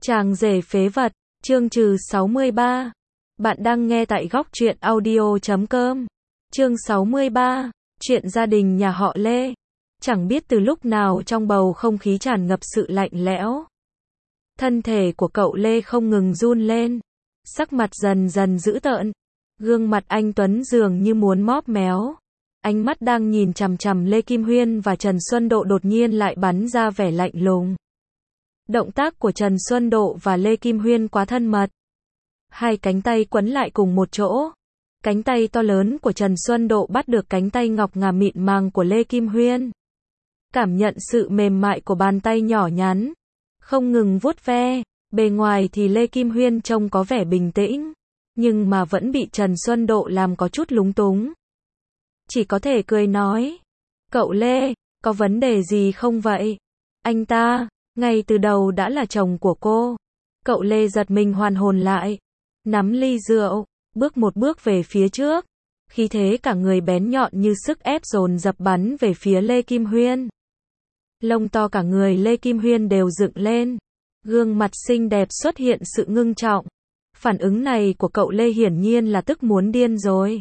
Chàng rể phế vật, chương trừ 63. Bạn đang nghe tại góc truyện audio.com. Chương 63, chuyện gia đình nhà họ Lê. Chẳng biết từ lúc nào trong bầu không khí tràn ngập sự lạnh lẽo. Thân thể của cậu Lê không ngừng run lên. Sắc mặt dần dần dữ tợn. Gương mặt anh Tuấn dường như muốn móp méo. Ánh mắt đang nhìn chằm chằm Lê Kim Huyên và Trần Xuân Độ đột nhiên lại bắn ra vẻ lạnh lùng. Động tác của Trần Xuân Độ và Lê Kim Huyên quá thân mật. Hai cánh tay quấn lại cùng một chỗ. Cánh tay to lớn của Trần Xuân Độ bắt được cánh tay ngọc ngà mịn màng của Lê Kim Huyên. Cảm nhận sự mềm mại của bàn tay nhỏ nhắn. Không ngừng vuốt ve. Bề ngoài thì Lê Kim Huyên trông có vẻ bình tĩnh. Nhưng mà vẫn bị Trần Xuân Độ làm có chút lúng túng. Chỉ có thể cười nói. Cậu Lê, có vấn đề gì không vậy? Anh ta, ngay từ đầu đã là chồng của cô. Cậu Lê giật mình hoàn hồn lại. Nắm ly rượu, bước một bước về phía trước. Khí thế cả người bén nhọn như sức ép dồn dập bắn về phía Lê Kim Huyên. Lông to cả người Lê Kim Huyên đều dựng lên. Gương mặt xinh đẹp xuất hiện sự ngưng trọng. Phản ứng này của cậu Lê hiển nhiên là tức muốn điên rồi.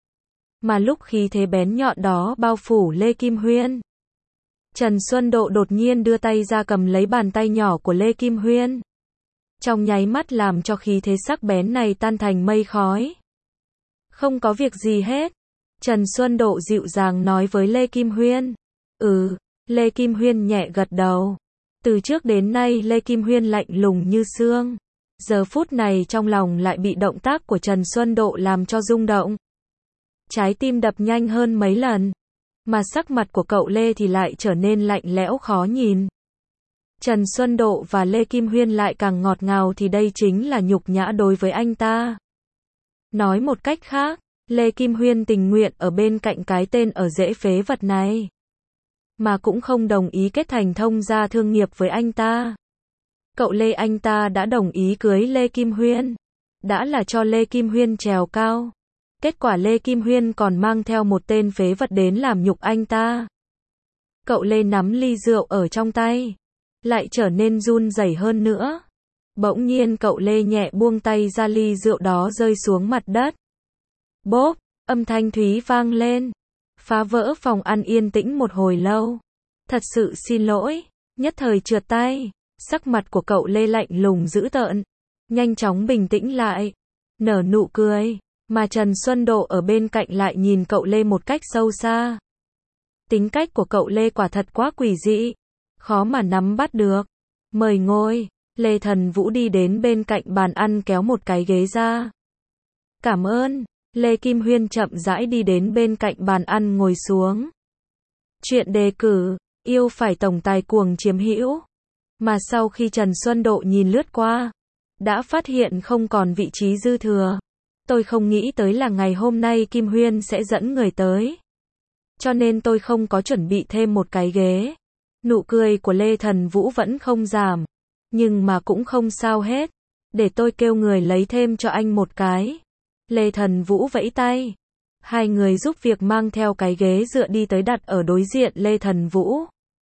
Mà lúc khí thế bén nhọn đó bao phủ Lê Kim Huyên, Trần Xuân Độ đột nhiên đưa tay ra cầm lấy bàn tay nhỏ của Lê Kim Huyên. Trong nháy mắt làm cho khí thế sắc bén này tan thành mây khói. Không có việc gì hết. Trần Xuân Độ dịu dàng nói với Lê Kim Huyên. Lê Kim Huyên nhẹ gật đầu. Từ trước đến nay Lê Kim Huyên lạnh lùng như xương. Giờ phút này trong lòng lại bị động tác của Trần Xuân Độ làm cho rung động. Trái tim đập nhanh hơn mấy lần. Mà sắc mặt của cậu Lê thì lại trở nên lạnh lẽo khó nhìn. Trần Xuân Độ và Lê Kim Huyên lại càng ngọt ngào thì đây chính là nhục nhã đối với anh ta. Nói một cách khác, Lê Kim Huyên tình nguyện ở bên cạnh cái tên ở rễ phế vật này. Mà cũng không đồng ý kết thành thông gia thương nghiệp với anh ta. Cậu Lê anh ta đã đồng ý cưới Lê Kim Huyên. Đã là cho Lê Kim Huyên trèo cao. Kết quả Lê Kim Huyên còn mang theo một tên phế vật đến làm nhục anh ta. Cậu Lê nắm ly rượu ở trong tay. Lại trở nên run rẩy hơn nữa. Bỗng nhiên cậu Lê nhẹ buông tay ra, ly rượu đó rơi xuống mặt đất. Bốp, âm thanh thúy vang lên. Phá vỡ phòng ăn yên tĩnh một hồi lâu. Thật sự xin lỗi. Nhất thời trượt tay. Sắc mặt của cậu Lê lạnh lùng dữ tợn. Nhanh chóng bình tĩnh lại. Nở nụ cười. Mà Trần Xuân Độ ở bên cạnh lại nhìn cậu Lê một cách sâu xa. Tính cách của cậu Lê quả thật quá quỷ dị. Khó mà nắm bắt được. Mời ngồi. Lê Thần Vũ đi đến bên cạnh bàn ăn kéo một cái ghế ra. Cảm ơn. Lê Kim Huyên chậm rãi đi đến bên cạnh bàn ăn ngồi xuống. Chuyện đề cử, yêu phải tổng tài cuồng chiếm hữu. Mà sau khi Trần Xuân Độ nhìn lướt qua, đã phát hiện không còn vị trí dư thừa. Tôi không nghĩ tới là ngày hôm nay Kim Huyên sẽ dẫn người tới. Cho nên tôi không có chuẩn bị thêm một cái ghế. Nụ cười của Lê Thần Vũ vẫn không giảm. Nhưng mà cũng không sao hết. Để tôi kêu người lấy thêm cho anh một cái. Lê Thần Vũ vẫy tay. Hai người giúp việc mang theo cái ghế dựa đi tới đặt ở đối diện Lê Thần Vũ.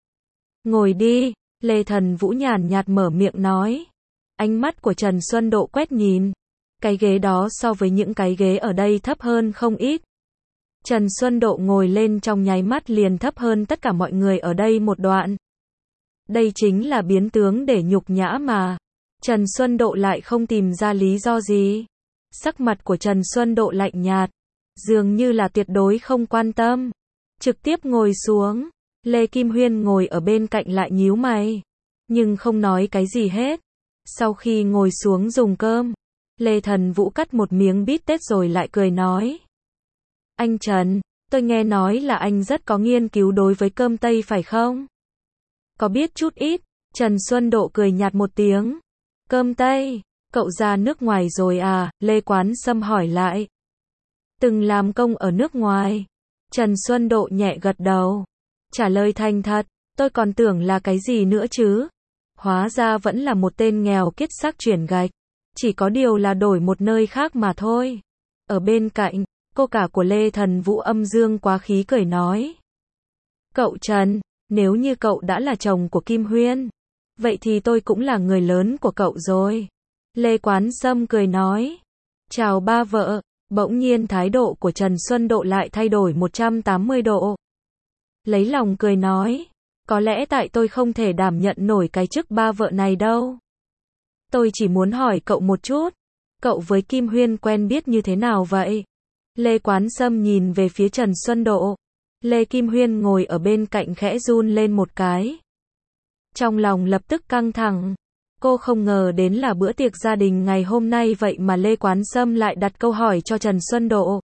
Ngồi đi. Lê Thần Vũ nhàn nhạt mở miệng nói. Ánh mắt của Trần Xuân Độ quét nhìn. Cái ghế đó so với những cái ghế ở đây thấp hơn không ít. Trần Xuân Độ ngồi lên trong nháy mắt liền thấp hơn tất cả mọi người ở đây một đoạn. Đây chính là biến tướng để nhục nhã mà. Trần Xuân Độ lại không tìm ra lý do gì. Sắc mặt của Trần Xuân Độ lạnh nhạt. Dường như là tuyệt đối không quan tâm. Trực tiếp ngồi xuống. Lê Kim Huyên ngồi ở bên cạnh lại nhíu mày. Nhưng không nói cái gì hết. Sau khi ngồi xuống dùng cơm, Lê Thần Vũ cắt một miếng bít tết rồi lại cười nói. Anh Trần, tôi nghe nói là anh rất có nghiên cứu đối với cơm Tây phải không? Có biết chút ít. Trần Xuân Độ cười nhạt một tiếng. Cơm Tây, cậu ra nước ngoài rồi à? Lê Quán Sâm hỏi lại. Từng làm công ở nước ngoài. Trần Xuân Độ nhẹ gật đầu. Trả lời thành thật, tôi còn tưởng là cái gì nữa chứ. Hóa ra vẫn là một tên nghèo kiết xác chuyển gạch. Chỉ có điều là đổi một nơi khác mà thôi. Ở bên cạnh, cô cả của Lê Thần Vũ âm dương quá khí cười nói. Cậu Trần, nếu như cậu đã là chồng của Kim Huyên, Vậy thì tôi cũng là người lớn của cậu rồi. Lê Quán Sâm cười nói. Chào ba vợ. Bỗng nhiên thái độ của Trần Xuân Độ lại thay đổi 180 độ. Lấy lòng cười nói. Có lẽ tại tôi không thể đảm nhận nổi cái chức ba vợ này đâu. Tôi chỉ muốn hỏi cậu một chút. Cậu với Kim Huyên quen biết như thế nào vậy? Lê Quán Sâm nhìn về phía Trần Xuân Độ. Lê Kim Huyên ngồi ở bên cạnh khẽ run lên một cái. Trong lòng lập tức căng thẳng. Cô không ngờ đến là bữa tiệc gia đình ngày hôm nay vậy mà Lê Quán Sâm lại đặt câu hỏi cho Trần Xuân Độ.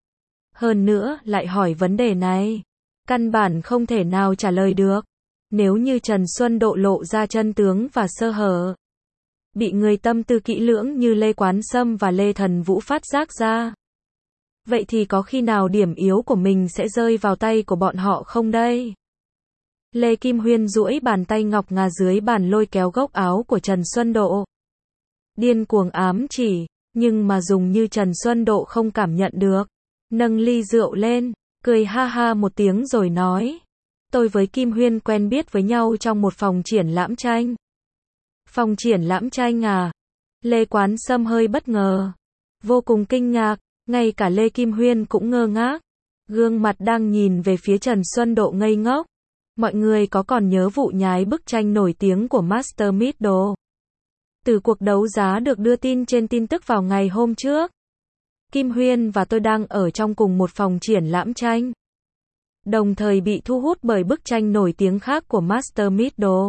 Hơn nữa, lại hỏi vấn đề này. Căn bản không thể nào trả lời được. Nếu như Trần Xuân Độ lộ ra chân tướng và sơ hở, bị người tâm tư kỹ lưỡng như Lê Quán Sâm và Lê Thần Vũ phát giác ra, vậy thì có khi nào điểm yếu của mình sẽ rơi vào tay của bọn họ không đây? Lê Kim Huyên duỗi bàn tay ngọc ngà dưới bàn lôi kéo góc áo của Trần Xuân Độ. Điên cuồng ám chỉ, nhưng mà dùng như Trần Xuân Độ không cảm nhận được. Nâng ly rượu lên, cười ha ha một tiếng rồi nói. Tôi với Kim Huyên quen biết với nhau trong một phòng triển lãm tranh. Phòng triển lãm tranh à? Lê Quán Sâm hơi bất ngờ. Vô cùng kinh ngạc, ngay cả Lê Kim Huyên cũng ngơ ngác. Gương mặt đang nhìn về phía Trần Xuân Độ ngây ngốc. Mọi người có còn nhớ vụ nhái bức tranh nổi tiếng của Master Middle? Từ cuộc đấu giá được đưa tin trên tin tức vào ngày hôm trước. Kim Huyên và tôi đang ở trong cùng một phòng triển lãm tranh. Đồng thời bị thu hút bởi bức tranh nổi tiếng khác của Master Middle.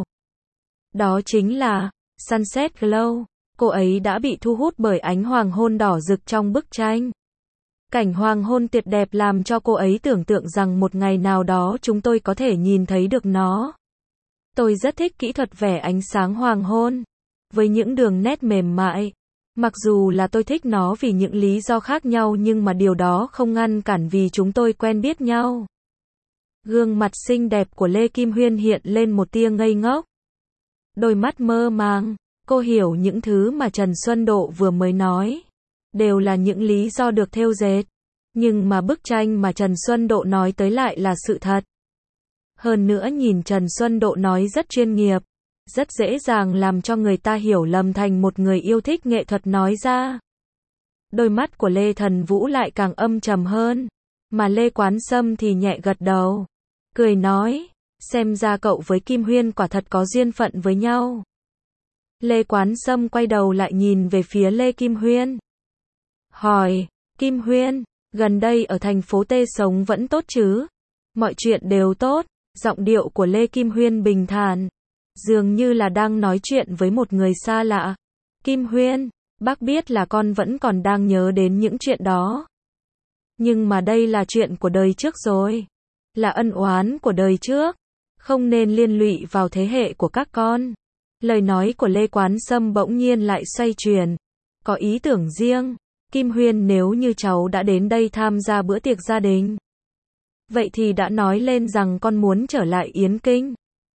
Đó chính là Sunset Glow. Cô ấy đã bị thu hút bởi ánh hoàng hôn đỏ rực trong bức tranh. Cảnh hoàng hôn tuyệt đẹp làm cho cô ấy tưởng tượng rằng một ngày nào đó chúng tôi có thể nhìn thấy được nó. Tôi rất thích kỹ thuật vẽ ánh sáng hoàng hôn, với những đường nét mềm mại. Mặc dù là tôi thích nó vì những lý do khác nhau nhưng mà điều đó không ngăn cản vì chúng tôi quen biết nhau. Gương mặt xinh đẹp của Lê Kim Huyên hiện lên một tia ngây ngốc. Đôi mắt mơ màng, cô hiểu những thứ mà Trần Xuân Độ vừa mới nói đều là những lý do được thêu dệt, nhưng mà bức tranh mà Trần Xuân Độ nói tới lại là sự thật. Hơn nữa nhìn Trần Xuân Độ nói rất chuyên nghiệp, rất dễ dàng làm cho người ta hiểu lầm thành một người yêu thích nghệ thuật nói ra. Đôi mắt của Lê Thần Vũ lại càng âm trầm hơn, mà Lê Quán Sâm thì nhẹ gật đầu, cười nói, xem ra cậu với Kim Huyên quả thật có duyên phận với nhau. Lê Quán Sâm quay đầu lại nhìn về phía Lê Kim Huyên. Hỏi, Kim Huyên, gần đây ở thành phố T sống vẫn tốt chứ? Mọi chuyện đều tốt. Giọng điệu của Lê Kim Huyên bình thản, dường như là đang nói chuyện với một người xa lạ. Kim Huyên, bác biết là con vẫn còn đang nhớ đến những chuyện đó. Nhưng mà đây là chuyện của đời trước rồi. Là ân oán của đời trước. Không nên liên lụy vào thế hệ của các con. Lời nói của Lê Quán Sâm bỗng nhiên lại xoay chuyển. Có ý tưởng riêng. Kim Huyên, nếu như cháu đã đến đây tham gia bữa tiệc gia đình, vậy thì đã nói lên rằng con muốn trở lại Yến Kinh.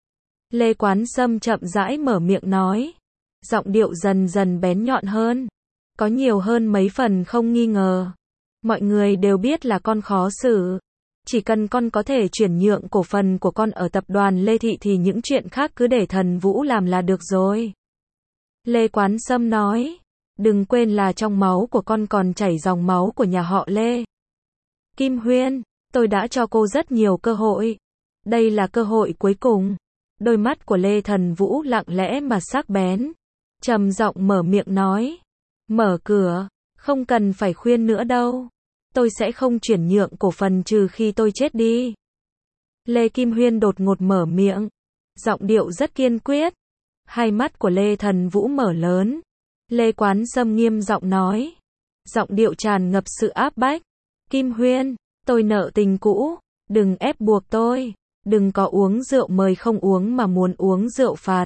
Lê Quán Sâm chậm rãi mở miệng nói. Giọng điệu dần dần bén nhọn hơn. Có nhiều hơn mấy phần không nghi ngờ. Mọi người đều biết là con khó xử. Chỉ cần con có thể chuyển nhượng cổ phần của con ở tập đoàn Lê Thị thì những chuyện khác cứ để Thần Vũ làm là được rồi. Lê Quán Sâm nói. Đừng quên là trong máu của con còn chảy dòng máu của nhà họ Lê. Kim Huyên, tôi đã cho cô rất nhiều cơ hội. Đây là cơ hội cuối cùng. Đôi mắt của Lê Thần Vũ lặng lẽ mà sắc bén. Trầm giọng mở miệng nói. Mở cửa, không cần phải khuyên nữa đâu. Tôi sẽ không chuyển nhượng cổ phần trừ khi tôi chết đi. Lê Kim Huyên đột ngột mở miệng. Giọng điệu rất kiên quyết. Hai mắt của Lê Thần Vũ mở lớn. Lê Quán Sâm nghiêm giọng nói. Giọng điệu tràn ngập sự áp bách. Kim Huyên, tôi nợ tình cũ. Đừng ép buộc tôi. Đừng có uống rượu mời không uống mà muốn uống rượu phạt.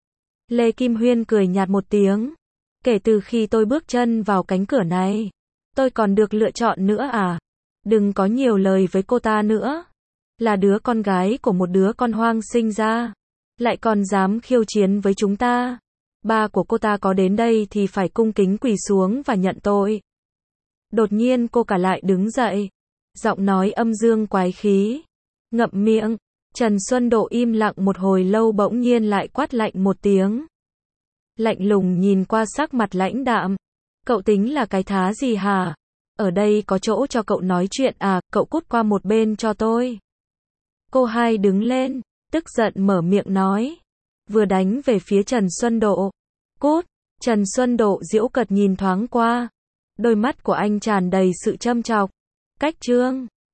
Lê Kim Huyên cười nhạt một tiếng. Kể từ khi tôi bước chân vào cánh cửa này, tôi còn được lựa chọn nữa à? Đừng có nhiều lời với cô ta nữa. Là đứa con gái của một đứa con hoang sinh ra, lại còn dám khiêu chiến với chúng ta. Ba của cô ta có đến đây thì phải cung kính quỳ xuống và nhận tội. Đột nhiên cô cả lại đứng dậy. Giọng nói âm dương quái khí. Ngậm miệng. Trần Xuân Độ im lặng một hồi lâu bỗng nhiên lại quát lạnh một tiếng. Lạnh lùng nhìn qua sắc mặt lãnh đạm. Cậu tính là cái thá gì hả? Ở đây có chỗ cho cậu nói chuyện à, cậu cút qua một bên cho tôi. Cô hai đứng lên, tức giận mở miệng nói. Vừa đánh về phía Trần Xuân Độ. Cút, Trần Xuân Độ giễu cợt nhìn thoáng qua. Đôi mắt của anh tràn đầy sự châm chọc. Cách trương.